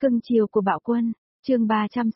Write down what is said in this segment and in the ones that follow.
Cưng chiều của bạo quân, chương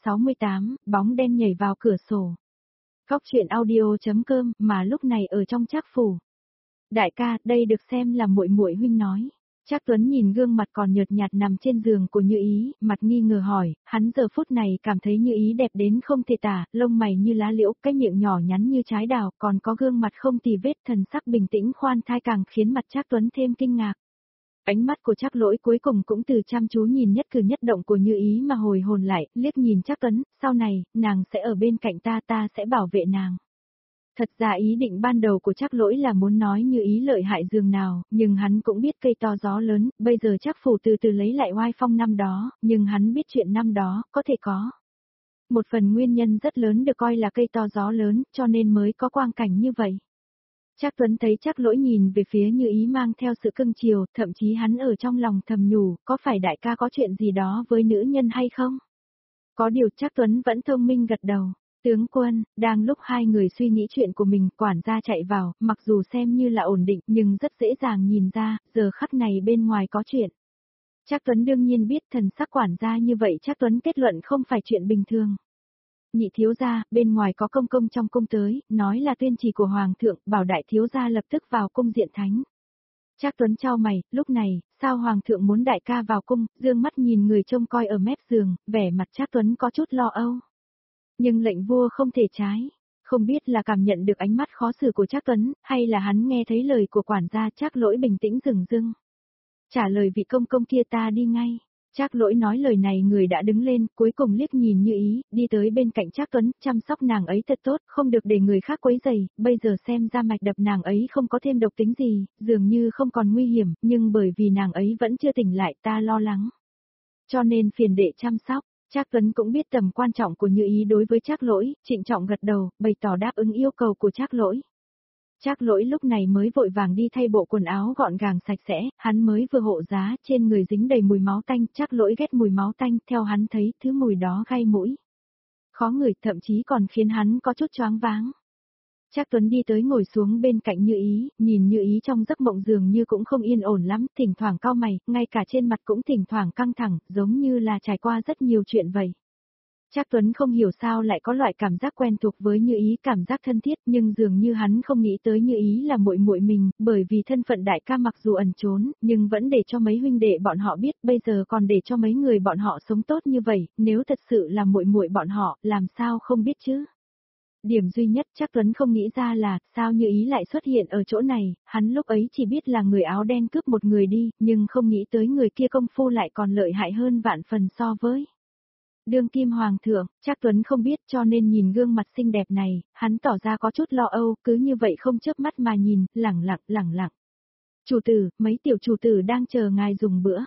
368, bóng đen nhảy vào cửa sổ. Góc truyện audio.com mà lúc này ở trong Trác phủ. Đại ca, đây được xem là muội muội huynh nói. Trác Tuấn nhìn gương mặt còn nhợt nhạt nằm trên giường của Như Ý, mặt nghi ngờ hỏi, hắn giờ phút này cảm thấy Như Ý đẹp đến không thể tả, lông mày như lá liễu, cái miệng nhỏ nhắn như trái đào, còn có gương mặt không tì vết, thần sắc bình tĩnh khoan thai càng khiến mặt Trác Tuấn thêm kinh ngạc. Ánh mắt của Trác Lỗi cuối cùng cũng từ chăm chú nhìn nhất cử nhất động của Như Ý mà hồi hồn lại, liếc nhìn Trác Tuấn, sau này, nàng sẽ ở bên cạnh ta sẽ bảo vệ nàng. Thật ra ý định ban đầu của Trác Lỗi là muốn nói Như Ý lợi hại dường nào, nhưng hắn cũng biết cây to gió lớn, bây giờ Trác phủ từ từ lấy lại oai phong năm đó, nhưng hắn biết chuyện năm đó, có thể có. Một phần nguyên nhân rất lớn được coi là cây to gió lớn, cho nên mới có quang cảnh như vậy. Trác Tuấn thấy Trác Lỗi nhìn về phía Như Ý mang theo sự cưng chiều, thậm chí hắn ở trong lòng thầm nhủ, có phải đại ca có chuyện gì đó với nữ nhân hay không? Có điều Trác Tuấn vẫn thông minh gật đầu. Tướng quân, đang lúc hai người suy nghĩ chuyện của mình, quản gia chạy vào, mặc dù xem như là ổn định nhưng rất dễ dàng nhìn ra, giờ khắc này bên ngoài có chuyện. Trác Tuấn đương nhiên biết thần sắc quản gia như vậy, Trác Tuấn kết luận không phải chuyện bình thường. Nhị thiếu gia, bên ngoài có công công trong cung tới, nói là tuyên chỉ của hoàng thượng, bảo đại thiếu gia lập tức vào cung diện thánh. Trác Tuấn chau mày, lúc này, sao hoàng thượng muốn đại ca vào cung, dương mắt nhìn người trông coi ở mép giường, vẻ mặt Trác Tuấn có chút lo âu. Nhưng lệnh vua không thể trái, không biết là cảm nhận được ánh mắt khó xử của Trác Tuấn, hay là hắn nghe thấy lời của quản gia. Trác Lỗi bình tĩnh dửng dưng. Trả lời vị công công kia, ta đi ngay. Trác Lỗi nói lời này người đã đứng lên, cuối cùng liếc nhìn Như Ý, đi tới bên cạnh Trác Tuấn, chăm sóc nàng ấy thật tốt, không được để người khác quấy rầy, bây giờ xem ra mạch đập nàng ấy không có thêm độc tính gì, dường như không còn nguy hiểm, nhưng bởi vì nàng ấy vẫn chưa tỉnh lại ta lo lắng. Cho nên phiền đệ chăm sóc. Trác Tuấn cũng biết tầm quan trọng của Như Ý đối với Trác Lỗi, trịnh trọng gật đầu, bày tỏ đáp ứng yêu cầu của Trác Lỗi. Trác Lỗi lúc này mới vội vàng đi thay bộ quần áo gọn gàng sạch sẽ, hắn mới vừa hộ giá, trên người dính đầy mùi máu tanh, Trác Lỗi ghét mùi máu tanh, theo hắn thấy, thứ mùi đó gai mũi. Khó ngửi, thậm chí còn khiến hắn có chút choáng váng. Trác Tuấn đi tới ngồi xuống bên cạnh Như Ý, nhìn Như Ý trong giấc mộng dường như cũng không yên ổn lắm, thỉnh thoảng cau mày, ngay cả trên mặt cũng thỉnh thoảng căng thẳng, giống như là trải qua rất nhiều chuyện vậy. Trác Tuấn không hiểu sao lại có loại cảm giác quen thuộc với Như Ý, cảm giác thân thiết, nhưng dường như hắn không nghĩ tới Như Ý là muội muội mình, bởi vì thân phận đại ca mặc dù ẩn trốn, nhưng vẫn để cho mấy huynh đệ bọn họ biết, bây giờ còn để cho mấy người bọn họ sống tốt như vậy, nếu thật sự là muội muội bọn họ, làm sao không biết chứ? Điểm duy nhất Trác Tuấn không nghĩ ra là, sao Như Ý lại xuất hiện ở chỗ này, hắn lúc ấy chỉ biết là người áo đen cướp một người đi, nhưng không nghĩ tới người kia công phu lại còn lợi hại hơn vạn phần so với đương kim hoàng thượng. Trác Tuấn không biết, cho nên nhìn gương mặt xinh đẹp này, hắn tỏ ra có chút lo âu, cứ như vậy không chớp mắt mà nhìn, lẳng lặng. Chủ tử, mấy tiểu chủ tử đang chờ ngài dùng bữa.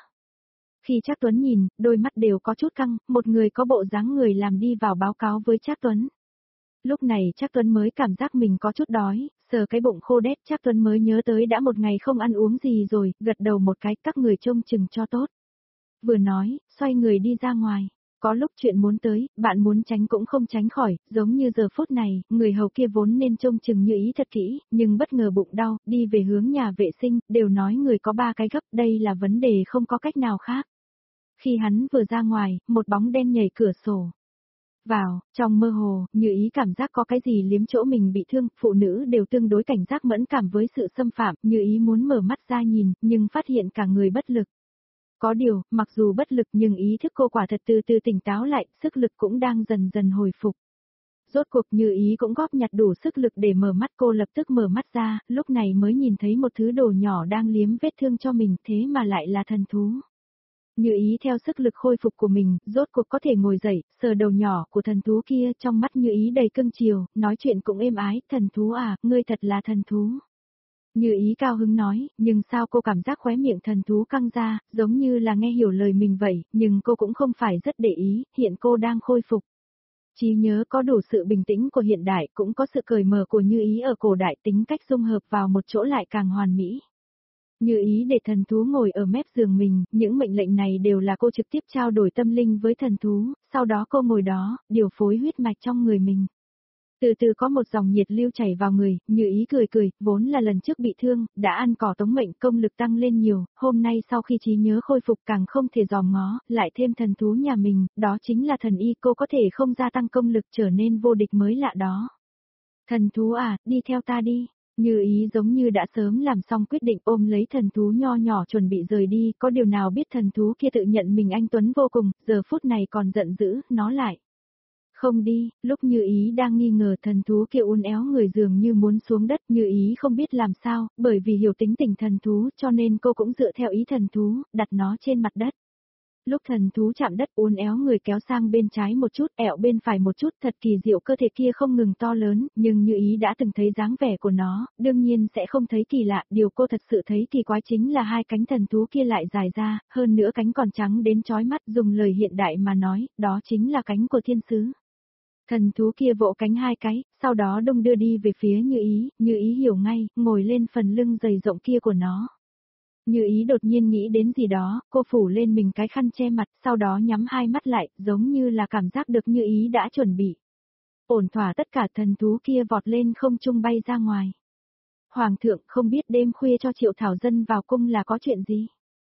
Khi Trác Tuấn nhìn, đôi mắt đều có chút căng, một người có bộ dáng người làm đi vào báo cáo với Trác Tuấn. Lúc này Trác Tuấn mới cảm giác mình có chút đói, sờ cái bụng khô đét, Trác Tuấn mới nhớ tới đã một ngày không ăn uống gì rồi, gật đầu một cái, các người trông chừng cho tốt. Vừa nói, xoay người đi ra ngoài. Có lúc chuyện muốn tới, bạn muốn tránh cũng không tránh khỏi, giống như giờ phút này, người hầu kia vốn nên trông chừng Như Ý thật kỹ, nhưng bất ngờ bụng đau, đi về hướng nhà vệ sinh, đều nói người có 3 cái gấp, đây là vấn đề không có cách nào khác. Khi hắn vừa ra ngoài, một bóng đen nhảy cửa sổ vào, trong mơ hồ, Như Ý cảm giác có cái gì liếm chỗ mình bị thương, phụ nữ đều tương đối cảnh giác mẫn cảm với sự xâm phạm, Như Ý muốn mở mắt ra nhìn, nhưng phát hiện cả người bất lực. Có điều, mặc dù bất lực nhưng ý thức cô quả thật từ từ tỉnh táo lại, sức lực cũng đang dần dần hồi phục. Rốt cuộc Như Ý cũng góp nhặt đủ sức lực để mở mắt, cô lập tức mở mắt ra, lúc này mới nhìn thấy một thứ đồ nhỏ đang liếm vết thương cho mình, thế mà lại là thần thú. Như Ý theo sức lực khôi phục của mình, rốt cuộc có thể ngồi dậy, sờ đầu nhỏ của thần thú kia, trong mắt Như Ý đầy cưng chiều, nói chuyện cũng êm ái, thần thú à, ngươi thật là thần thú. Như Ý cao hứng nói, nhưng sao cô cảm giác khóe miệng thần thú căng ra, giống như là nghe hiểu lời mình vậy, nhưng cô cũng không phải rất để ý, hiện cô đang khôi phục. Trí nhớ có đủ sự bình tĩnh của hiện đại, cũng có sự cởi mở của Như Ý ở cổ đại, tính cách dung hợp vào một chỗ lại càng hoàn mỹ. Như Ý để thần thú ngồi ở mép giường mình, những mệnh lệnh này đều là cô trực tiếp trao đổi tâm linh với thần thú, sau đó cô ngồi đó, điều phối huyết mạch trong người mình. Từ từ có một dòng nhiệt lưu chảy vào người, Như Ý cười cười, vốn là lần trước bị thương, đã ăn cỏ tống mệnh công lực tăng lên nhiều, hôm nay sau khi trí nhớ khôi phục càng không thể dòm ngó, lại thêm thần thú nhà mình, đó chính là thần y, cô có thể không gia tăng công lực trở nên vô địch mới lạ đó. Thần thú à, đi theo ta đi. Như Ý giống như đã sớm làm xong quyết định ôm lấy thần thú nho nhỏ chuẩn bị rời đi, có điều nào biết thần thú kia tự nhận mình anh Tuấn vô cùng, giờ phút này còn giận dữ, nó lại. Không đi, lúc Như Ý đang nghi ngờ thần thú kia uốn éo người dường như muốn xuống đất, Như Ý không biết làm sao, bởi vì hiểu tính tình thần thú cho nên cô cũng dựa theo ý thần thú, đặt nó trên mặt đất. Lúc thần thú chạm đất uốn éo người kéo sang bên trái một chút, ẹo bên phải một chút, thật kỳ diệu, cơ thể kia không ngừng to lớn, nhưng Như Ý đã từng thấy dáng vẻ của nó, đương nhiên sẽ không thấy kỳ lạ, điều cô thật sự thấy kỳ quái chính là hai cánh thần thú kia lại dài ra, hơn nữa cánh còn trắng đến chói mắt, dùng lời hiện đại mà nói, đó chính là cánh của thiên sứ. Thần thú kia vỗ cánh hai cái, sau đó đung đưa đi về phía Như Ý hiểu ngay, ngồi lên phần lưng dày rộng kia của nó. Như Ý đột nhiên nghĩ đến gì đó, cô phủ lên mình cái khăn che mặt, sau đó nhắm hai mắt lại, giống như là cảm giác được Như Ý đã chuẩn bị. Ổn thỏa tất cả, thần thú kia vọt lên không trung bay ra ngoài. Hoàng thượng không biết đêm khuya cho Triệu Thảo Dân vào cung là có chuyện gì?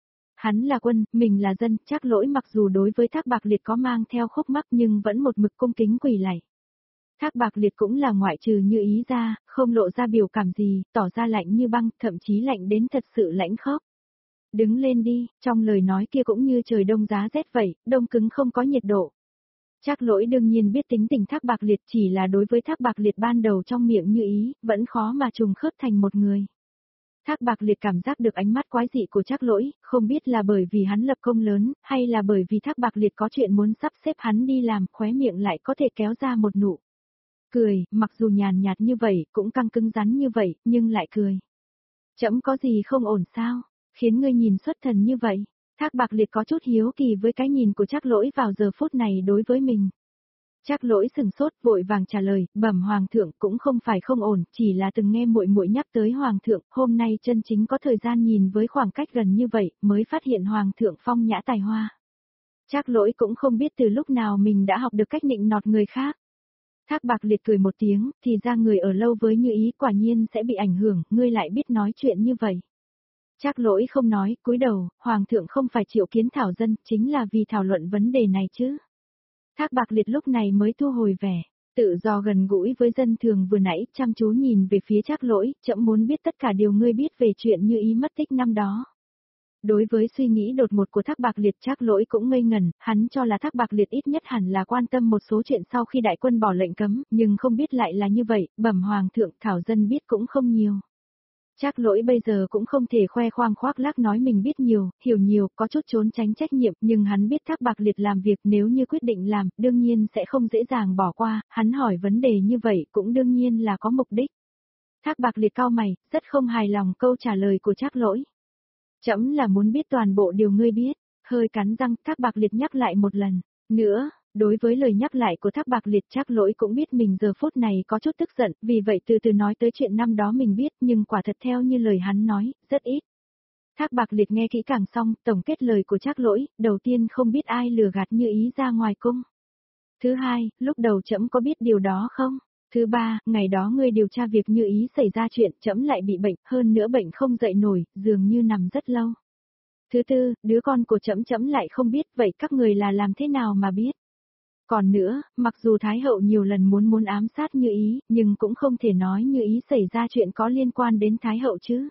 Hắn là quân, mình là dân, Trác Lỗi mặc dù đối với Thác Bạc Liệt có mang theo khúc mắc nhưng vẫn một mực cung kính quỳ lạy. Thác Bạc Liệt cũng là ngoại trừ Như Ý ra, không lộ ra biểu cảm gì, tỏ ra lạnh như băng, thậm chí lạnh đến thật sự lãnh khốc. Đứng lên đi, trong lời nói kia cũng như trời đông giá rét vậy, đông cứng không có nhiệt độ. Trác Lỗi đương nhiên biết tính tình Thác Bạc Liệt, chỉ là đối với Thác Bạc Liệt ban đầu trong miệng Như Ý, vẫn khó mà trùng khớp thành một người. Thác Bạc Liệt cảm giác được ánh mắt quái dị của Trác Lỗi, không biết là bởi vì hắn lập công lớn, hay là bởi vì Thác Bạc Liệt có chuyện muốn sắp xếp hắn đi làm, khóe miệng lại có thể kéo ra một nụ cười, mặc dù nhàn nhạt như vậy, cũng căng cứng rắn như vậy, nhưng lại cười. Trẫm có gì không ổn sao, khiến ngươi nhìn xuất thần như vậy? Thác Bạc Liệt có chút hiếu kỳ với cái nhìn của Trác Lỗi vào giờ phút này đối với mình. Trác Lỗi sừng sốt, vội vàng trả lời, bẩm hoàng thượng, cũng không phải không ổn, chỉ là từng nghe muội muội nhắc tới hoàng thượng, hôm nay chân chính có thời gian nhìn với khoảng cách gần như vậy, mới phát hiện hoàng thượng phong nhã tài hoa. Trác Lỗi cũng không biết từ lúc nào mình đã học được cách nịnh nọt người khác. Thác Bạc Liệt cười một tiếng, thì ra người ở lâu với Như Ý quả nhiên sẽ bị ảnh hưởng, ngươi lại biết nói chuyện như vậy. Trác Lỗi không nói, cúi đầu, hoàng thượng không phải triệu kiến Thảo Dân, chính là vì thảo luận vấn đề này chứ. Thác Bạc Liệt lúc này mới thu hồi vẻ, tự do gần gũi với dân thường vừa nãy, chăm chú nhìn về phía Trác Lỗi, trẫm muốn biết tất cả điều ngươi biết về chuyện Như Ý mất tích năm đó. Đối với suy nghĩ đột ngột của Thác Bạc Liệt, Trác Lỗi cũng ngây ngẩn, hắn cho là Thác Bạc Liệt ít nhất hẳn là quan tâm một số chuyện sau khi đại quân bỏ lệnh cấm, nhưng không biết lại là như vậy, bẩm hoàng thượng, Thảo Dân biết cũng không nhiều. Trác Lỗi bây giờ cũng không thể khoe khoang khoác lác nói mình biết nhiều, hiểu nhiều, có chút trốn tránh trách nhiệm, nhưng hắn biết Thác Bạc Liệt làm việc nếu như quyết định làm, đương nhiên sẽ không dễ dàng bỏ qua, hắn hỏi vấn đề như vậy cũng đương nhiên là có mục đích. Thác Bạc Liệt cau mày, rất không hài lòng câu trả lời của Trác Lỗi. Trẫm là muốn biết toàn bộ điều ngươi biết, hơi cắn răng, Thác Bạc Liệt nhắc lại một lần nữa. Đối với lời nhắc lại của Thác Bạc Liệt, Trác Lỗi cũng biết mình giờ phút này có chút tức giận, vì vậy từ từ nói tới chuyện năm đó mình biết, nhưng quả thật theo như lời hắn nói, rất ít. Thác Bạc Liệt nghe kỹ càng xong, tổng kết lời của Trác Lỗi, đầu tiên không biết ai lừa gạt Như Ý ra ngoài cung. Thứ hai, lúc đầu trẫm có biết điều đó không? Thứ ba, ngày đó ngươi điều tra việc Như Ý xảy ra chuyện, trẫm lại bị bệnh, hơn nữa bệnh không dậy nổi, dường như nằm rất lâu. Thứ tư, đứa con của trẫm lại không biết, vậy các người là làm thế nào mà biết? Còn nữa, mặc dù Thái hậu nhiều lần muốn ám sát Như Ý, nhưng cũng không thể nói Như Ý xảy ra chuyện có liên quan đến Thái hậu chứ.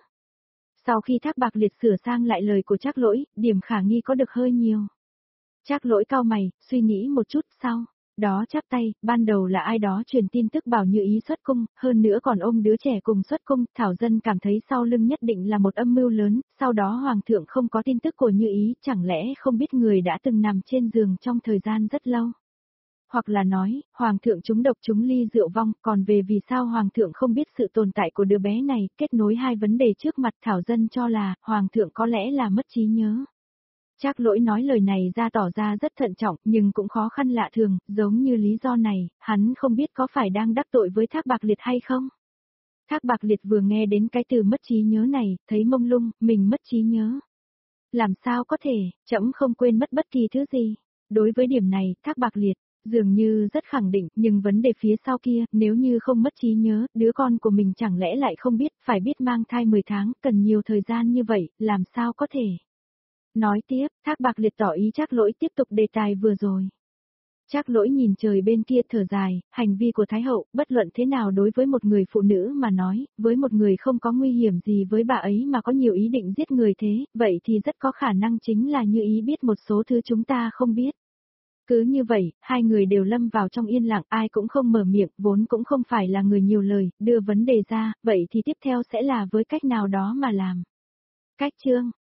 Sau khi Thác Bạc Liệt sửa sang lại lời của Trác Lỗi, điểm khả nghi có được hơi nhiều. Trác Lỗi cau mày, suy nghĩ một chút, sau đó chắp tay, ban đầu là ai đó truyền tin tức bảo Như Ý xuất cung, hơn nữa còn ôm đứa trẻ cùng xuất cung, Thảo Dân cảm thấy sau lưng nhất định là một âm mưu lớn, sau đó hoàng thượng không có tin tức của Như Ý, chẳng lẽ không biết người đã từng nằm trên giường trong thời gian rất lâu. Hoặc là nói, hoàng thượng trúng độc trúng ly rượu vong, còn về vì sao hoàng thượng không biết sự tồn tại của đứa bé này, kết nối hai vấn đề trước mặt, Thảo Dân cho là, hoàng thượng có lẽ là mất trí nhớ. Trác Lỗi nói lời này ra tỏ ra rất thận trọng, nhưng cũng khó khăn lạ thường, giống như lý do này, hắn không biết có phải đang đắc tội với Thác Bạc Liệt hay không. Thác Bạc Liệt vừa nghe đến cái từ mất trí nhớ này, thấy mông lung, mình mất trí nhớ. Làm sao có thể, trẫm không quên mất bất kỳ thứ gì. Đối với điểm này, Thác Bạc Liệt dường như rất khẳng định, nhưng vấn đề phía sau kia, nếu như không mất trí nhớ, đứa con của mình chẳng lẽ lại không biết, phải biết mang thai 10 tháng, cần nhiều thời gian như vậy, làm sao có thể. Nói tiếp, Thác Bạc Liệt tỏ ý Trác Lỗi tiếp tục đề tài vừa rồi. Trác Lỗi nhìn trời bên kia thở dài, hành vi của Thái Hậu, bất luận thế nào đối với một người phụ nữ mà nói, với một người không có nguy hiểm gì với bà ấy mà có nhiều ý định giết người thế, vậy thì rất có khả năng chính là Như Ý biết một số thứ chúng ta không biết. Cứ như vậy, hai người đều lâm vào trong yên lặng, ai cũng không mở miệng, vốn cũng không phải là người nhiều lời, đưa vấn đề ra, vậy thì tiếp theo sẽ là với cách nào đó mà làm. Cách chương